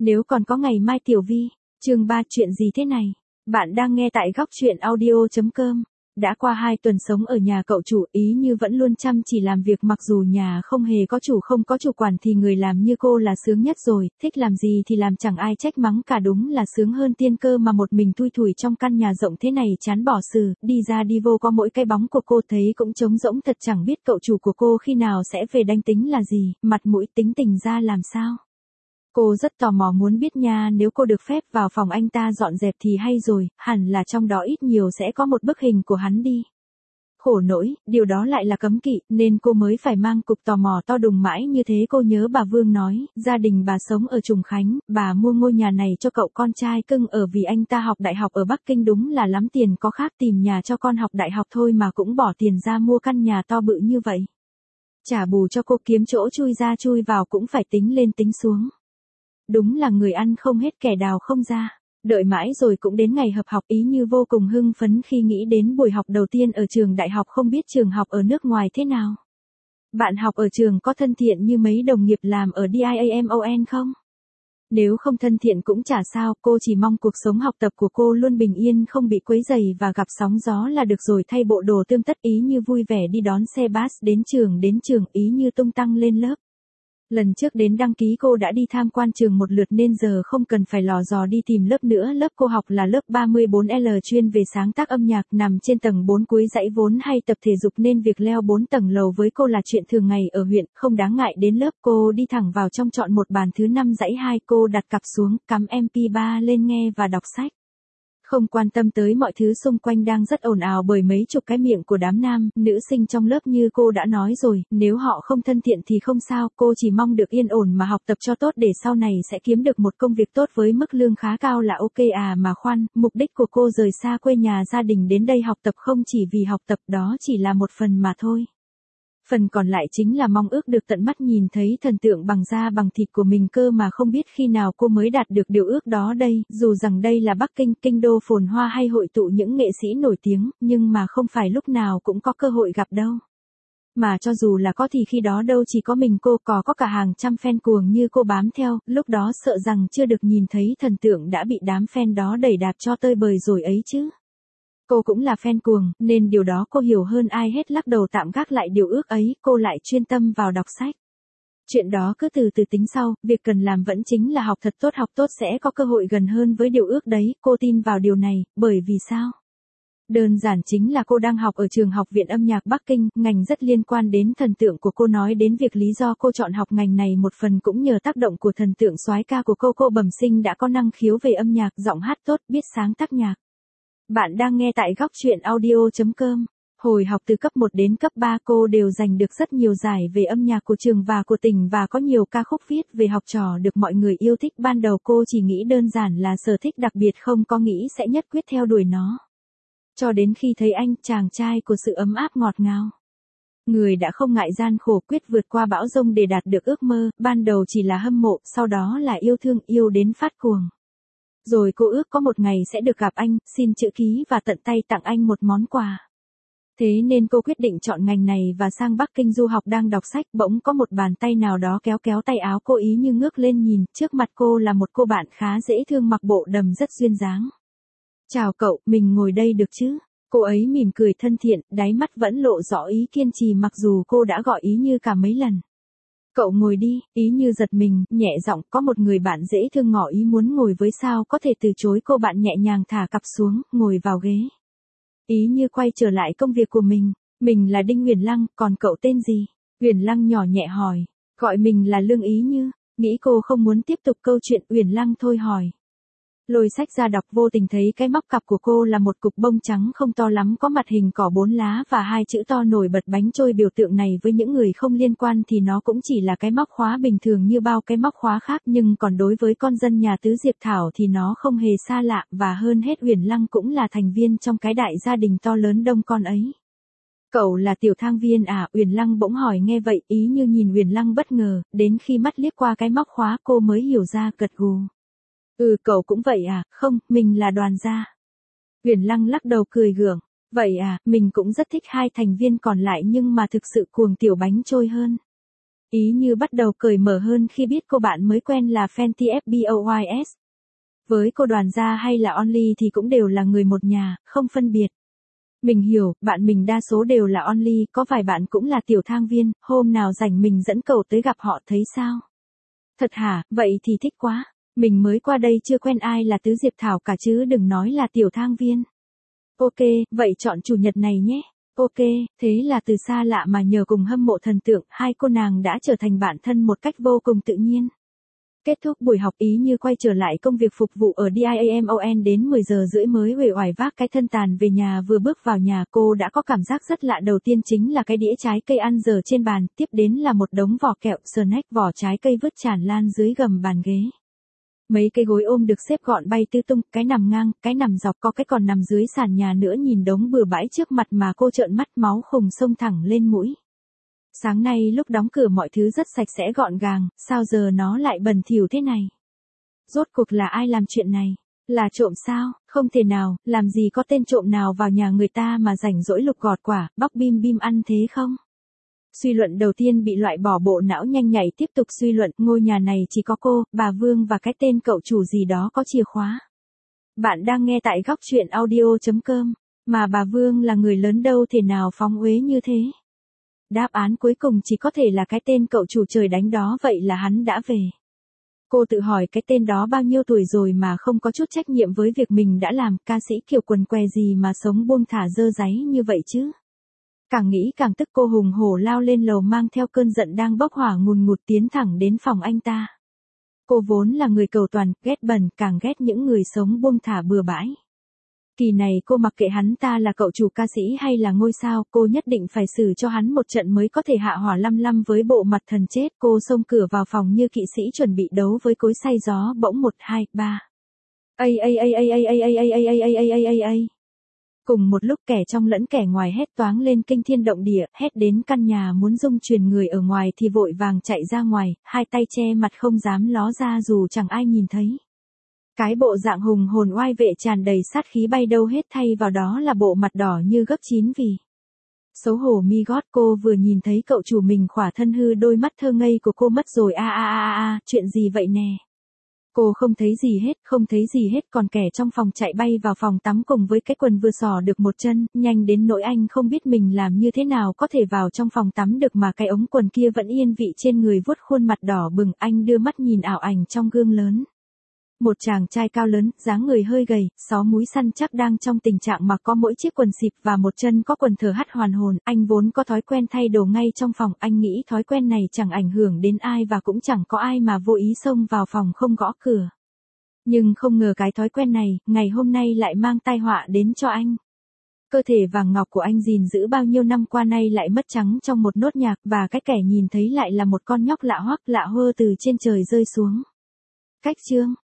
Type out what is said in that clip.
Nếu còn có ngày mai Tiểu Vi, chương 3 chuyện gì thế này? Bạn đang nghe tại góc truyện audio.com. Đã qua 2 tuần sống ở nhà cậu chủ, Ý Như vẫn luôn chăm chỉ làm việc, mặc dù nhà không hề có chủ, không có chủ quản thì người làm như cô là sướng nhất rồi, thích làm gì thì làm, chẳng ai trách mắng cả, đúng là sướng hơn tiên cơ mà. Một mình thui thủi trong căn nhà rộng thế này chán bỏ sừ, đi ra đi vô có mỗi cái bóng của cô, thấy cũng trống rỗng thật, chẳng biết cậu chủ của cô khi nào sẽ về, đánh tính là gì, mặt mũi tính tình ra làm sao. Cô rất tò mò muốn biết nha, nếu cô được phép vào phòng anh ta dọn dẹp thì hay rồi, hẳn là trong đó ít nhiều sẽ có một bức hình của hắn đi. Khổ nỗi, điều đó lại là cấm kỵ, nên cô mới phải mang cục tò mò to đùng mãi như thế. Cô nhớ bà Vương nói, gia đình bà sống ở Trùng Khánh, bà mua ngôi nhà này cho cậu con trai cưng ở vì anh ta học đại học ở Bắc Kinh, đúng là lắm tiền, có khác tìm nhà cho con học đại học thôi mà cũng bỏ tiền ra mua căn nhà to bự như vậy. Trả bù cho cô kiếm chỗ chui ra chui vào cũng phải tính lên tính xuống. Đúng là người ăn không hết kẻ đào không ra. Đợi mãi rồi cũng đến ngày hợp học, Ý Như vô cùng hưng phấn khi nghĩ đến buổi học đầu tiên ở trường đại học. Không biết trường học ở nước ngoài thế nào? Bạn học ở trường có thân thiện như mấy đồng nghiệp làm ở DIAMON không? Nếu không thân thiện cũng chả sao, cô chỉ mong cuộc sống học tập của cô luôn bình yên, không bị quấy rầy và gặp sóng gió là được rồi. Thay bộ đồ tươm tất, Ý Như vui vẻ đi đón xe bus đến trường, Ý Như tung tăng lên lớp. Lần trước đến đăng ký cô đã đi tham quan trường một lượt nên giờ không cần phải lò dò đi tìm lớp nữa. Lớp cô học là lớp 34L, chuyên về sáng tác âm nhạc, nằm trên tầng 4 cuối dãy, vốn hay tập thể dục nên việc leo 4 tầng lầu với cô là chuyện thường ngày ở huyện, không đáng ngại. Đến lớp cô đi thẳng vào trong, chọn một bàn thứ 5 dãy 2, cô đặt cặp xuống, cắm MP3 lên nghe và đọc sách. Không quan tâm tới mọi thứ xung quanh đang rất ồn ào bởi mấy chục cái miệng của đám nam, nữ sinh trong lớp. Như cô đã nói rồi, nếu họ không thân thiện thì không sao, cô chỉ mong được yên ổn mà học tập cho tốt để sau này sẽ kiếm được một công việc tốt với mức lương khá cao là ok à. Mà khoan, mục đích của cô rời xa quê nhà gia đình đến đây học tập không chỉ vì học tập, đó chỉ là một phần mà thôi. Phần còn lại chính là mong ước được tận mắt nhìn thấy thần tượng bằng da bằng thịt của mình cơ mà. Không biết khi nào cô mới đạt được điều ước đó đây. Dù rằng đây là Bắc Kinh, kinh đô phồn hoa hay hội tụ những nghệ sĩ nổi tiếng, nhưng mà không phải lúc nào cũng có cơ hội gặp đâu. Mà cho dù là có thì khi đó đâu chỉ có mình cô, có cả hàng trăm fan cuồng như cô bám theo, lúc đó sợ rằng chưa được nhìn thấy thần tượng đã bị đám fan đó đẩy đạp cho tơi bời rồi ấy chứ. Cô cũng là fan cuồng, nên điều đó cô hiểu hơn ai hết. Lắc đầu tạm gác lại điều ước ấy, cô lại chuyên tâm vào đọc sách. Chuyện đó cứ từ từ tính sau, việc cần làm vẫn chính là học thật tốt, học tốt sẽ có cơ hội gần hơn với điều ước đấy. Cô tin vào điều này, bởi vì sao? Đơn giản chính là cô đang học ở trường Học viện Âm nhạc Bắc Kinh, ngành rất liên quan đến thần tượng của cô. Nói đến việc lý do cô chọn học ngành này, một phần cũng nhờ tác động của thần tượng soái ca của cô bẩm sinh đã có năng khiếu về âm nhạc, giọng hát tốt, biết sáng tác nhạc. Bạn đang nghe tại góc truyện audio.com. Hồi học từ cấp 1 đến cấp 3 cô đều giành được rất nhiều giải về âm nhạc của trường và của tỉnh, và có nhiều ca khúc viết về học trò được mọi người yêu thích. Ban đầu cô chỉ nghĩ đơn giản là sở thích đặc biệt, không có nghĩ sẽ nhất quyết theo đuổi nó. Cho đến khi thấy anh, chàng trai của sự ấm áp ngọt ngào. Người đã không ngại gian khổ, quyết vượt qua bão giông để đạt được ước mơ. Ban đầu chỉ là hâm mộ, sau đó là yêu thương, yêu đến phát cuồng. Rồi cô ước có một ngày sẽ được gặp anh, xin chữ ký và tận tay tặng anh một món quà. Thế nên cô quyết định chọn ngành này và sang Bắc Kinh du học. Đang đọc sách, bỗng có một bàn tay nào đó kéo kéo tay áo cô. Ý Như ngước lên nhìn, trước mặt cô là một cô bạn khá dễ thương, mặc bộ đầm rất duyên dáng. Chào cậu, mình ngồi đây được chứ? Cô ấy mỉm cười thân thiện, đáy mắt vẫn lộ rõ ý kiên trì mặc dù cô đã gọi Ý Như cả mấy lần. Cậu ngồi đi. Ý Như giật mình, nhẹ giọng, có một người bạn dễ thương ngỏ ý muốn ngồi với, sao có thể từ chối. Cô bạn nhẹ nhàng thả cặp xuống, ngồi vào ghế. Ý Như quay trở lại công việc của mình. Mình là Đinh Uyển Lăng, còn cậu tên gì? Uyển Lăng nhỏ nhẹ hỏi. Gọi mình là Lương. Ý Như nghĩ cô không muốn tiếp tục câu chuyện, Uyển Lăng thôi hỏi. Lôi sách ra đọc, vô tình thấy cái móc cặp của cô là một cục bông trắng không to lắm, có mặt hình cỏ 4 lá và 2 chữ to nổi bật bánh trôi. Biểu tượng này với những người không liên quan thì nó cũng chỉ là cái móc khóa bình thường như bao cái móc khóa khác, nhưng còn đối với con dân nhà Tứ Diệp Thảo thì nó không hề xa lạ, và hơn hết Uyển Lăng cũng là thành viên trong cái đại gia đình to lớn đông con ấy. Cậu là Tiểu Thang Viên à? Uyển Lăng bỗng hỏi. Nghe vậy, Ý Như nhìn Uyển Lăng bất ngờ, đến khi mắt liếc qua cái móc khóa cô mới hiểu ra, gật gù. Cậu cũng vậy à? Không, mình là Đoàn gia. Uyển Lăng lắc đầu cười gượng. Vậy à, mình cũng rất thích 2 thành viên còn lại nhưng mà thực sự cuồng Tiểu Bánh Trôi hơn. Ý như bắt đầu cởi mở hơn khi biết cô bạn mới quen là Fenty FBOYS. Với cô Đoàn gia hay là Only thì cũng đều là người một nhà, không phân biệt. Mình hiểu, bạn mình đa số đều là Only, có vài bạn cũng là tiểu thang viên, hôm nào rảnh mình dẫn cậu tới gặp họ thấy sao? Thật hả, vậy thì thích quá. Mình mới qua đây chưa quen ai là tứ Diệp Thảo cả chứ đừng nói là tiểu thang viên. Ok, vậy chọn chủ nhật này nhé. Ok, thế là từ xa lạ mà nhờ cùng hâm mộ thần tượng, hai cô nàng đã trở thành bạn thân một cách vô cùng tự nhiên. Kết thúc buổi học Ý như quay trở lại công việc phục vụ ở DIAMON đến 10 giờ rưỡi mới uể oải vác cái thân tàn về nhà vừa bước vào nhà cô đã có cảm giác rất lạ đầu tiên chính là cái đĩa trái cây ăn dở trên bàn, tiếp đến là một đống vỏ kẹo, snack vỏ trái cây vứt tràn lan dưới gầm bàn ghế. Mấy cái gối ôm được xếp gọn bay tứ tung, cái nằm ngang, cái nằm dọc có cái còn nằm dưới sàn nhà nữa nhìn đống bừa bãi trước mặt mà cô trợn mắt máu khùng xông thẳng lên mũi. Sáng nay lúc đóng cửa mọi thứ rất sạch sẽ gọn gàng, sao giờ nó lại bẩn thỉu thế này? Rốt cuộc là ai làm chuyện này? Là trộm sao? Không thể nào, làm gì có tên trộm nào vào nhà người ta mà rảnh rỗi lục gọt quả, bóc bim bim ăn thế không? Suy luận đầu tiên bị loại bỏ, bộ não nhanh nhạy tiếp tục suy luận, ngôi nhà này chỉ có cô, bà Vương và cái tên cậu chủ gì đó có chìa khóa. Bạn đang nghe tại góc chuyện audio.com, mà bà Vương là người lớn đâu thể nào phóng uế như thế. Đáp án cuối cùng chỉ có thể là cái tên cậu chủ trời đánh đó, vậy là hắn đã về. Cô tự hỏi cái tên đó bao nhiêu tuổi rồi mà không có chút trách nhiệm với việc mình đã làm, ca sĩ kiểu quần què gì mà sống buông thả dơ dáy như vậy chứ. Càng nghĩ càng tức, cô hùng hổ lao lên lầu mang theo cơn giận đang bốc hỏa ngùn ngụt tiến thẳng đến phòng anh ta. Cô vốn là người cầu toàn, ghét bẩn, càng ghét những người sống buông thả bừa bãi. Kỳ này cô mặc kệ hắn ta là cậu chủ, ca sĩ hay là ngôi sao, cô nhất định phải xử cho hắn một trận mới có thể hạ hỏa lăm lăm với bộ mặt thần chết. Cô xông cửa vào phòng như kỵ sĩ chuẩn bị đấu với cối xay gió, bỗng 1, 2, 3. Cùng một lúc kẻ trong lẫn kẻ ngoài hét toáng lên kinh thiên động địa, hét đến căn nhà muốn rung chuyển, người ở ngoài thì vội vàng chạy ra ngoài, hai tay che mặt không dám ló ra dù chẳng ai nhìn thấy. Cái bộ dạng hùng hồn oai vệ tràn đầy sát khí bay đâu hết, thay vào đó là bộ mặt đỏ như gấp chín vì xấu hổ mi gót. Cô vừa nhìn thấy cậu chủ mình khỏa thân hư, đôi mắt thơ ngây của cô mất rồi. Chuyện gì vậy nè? Cô không thấy gì hết, không thấy gì hết, còn kẻ trong phòng chạy bay vào phòng tắm cùng với cái quần vừa xỏ được một chân, nhanh đến nỗi anh không biết mình làm như thế nào có thể vào trong phòng tắm được mà cái ống quần kia vẫn yên vị trên người, vuốt khuôn mặt đỏ bừng. Anh đưa mắt nhìn ảo ảnh trong gương lớn. Một chàng trai cao lớn, dáng người hơi gầy, xó múi săn chắc đang trong tình trạng mặc có mỗi chiếc quần xịp và một chân có quần thờ hắt hoàn hồn. Anh vốn có thói quen thay đồ ngay trong phòng, anh nghĩ thói quen này chẳng ảnh hưởng đến ai và cũng chẳng có ai mà vô ý xông vào phòng không gõ cửa. Nhưng không ngờ cái thói quen này, ngày hôm nay lại mang tai họa đến cho anh. Cơ thể vàng ngọc của anh gìn giữ bao nhiêu năm qua nay lại mất trắng trong một nốt nhạc, và cái kẻ nhìn thấy lại là một con nhóc lạ hoắc lạ hơ từ trên trời rơi xuống. Cách chương